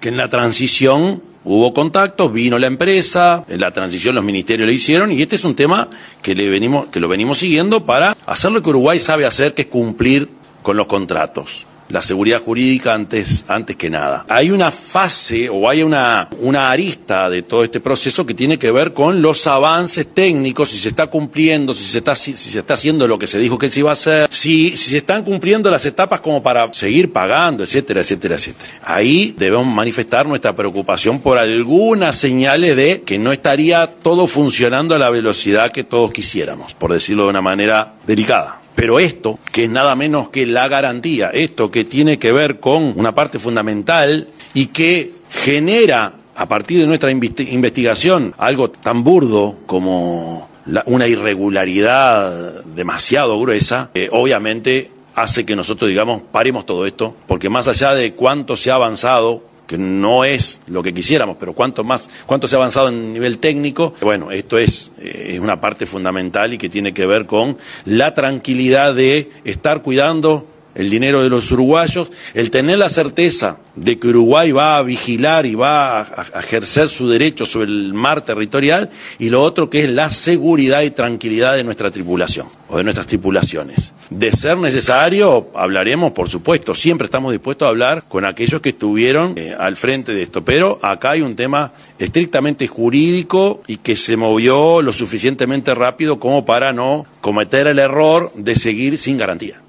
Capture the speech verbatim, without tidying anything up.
que en la transición hubo contactos, vino la empresa, en la transición los ministerios lo hicieron, y este es un tema que le venimos, que lo venimos siguiendo para hacer lo que Uruguay sabe hacer, que es cumplir con los contratos. La seguridad jurídica antes, antes que nada. Hay una fase o hay una, una arista de todo este proceso que tiene que ver con los avances técnicos, si se está cumpliendo, si se está, si, si se está haciendo lo que se dijo que se iba a hacer, si, si se están cumpliendo las etapas como para seguir pagando, etcétera, etcétera, etcétera. Ahí debemos manifestar nuestra preocupación por algunas señales de que no estaría todo funcionando a la velocidad que todos quisiéramos, por decirlo de una manera delicada. Pero esto, que es nada menos que la garantía, esto que tiene que ver con una parte fundamental y que genera, a partir de nuestra investigación, algo tan burdo como la, una irregularidad demasiado gruesa, eh, obviamente hace que nosotros digamos, paremos todo esto, porque más allá de cuánto se ha avanzado, que no es lo que quisiéramos, pero cuánto más, cuánto se ha avanzado en nivel técnico, bueno, esto es, eh, es una parte fundamental y que tiene que ver con la tranquilidad de estar cuidando el dinero de los uruguayos, el tener la certeza de que Uruguay va a vigilar y va a, a ejercer su derecho sobre el mar territorial, y lo otro que es la seguridad y tranquilidad de nuestra tripulación, o de nuestras tripulaciones. De ser necesario, hablaremos, por supuesto, siempre estamos dispuestos a hablar con aquellos que estuvieron eh, al frente de esto, pero acá hay un tema estrictamente jurídico y que se movió lo suficientemente rápido como para no cometer el error de seguir sin garantía.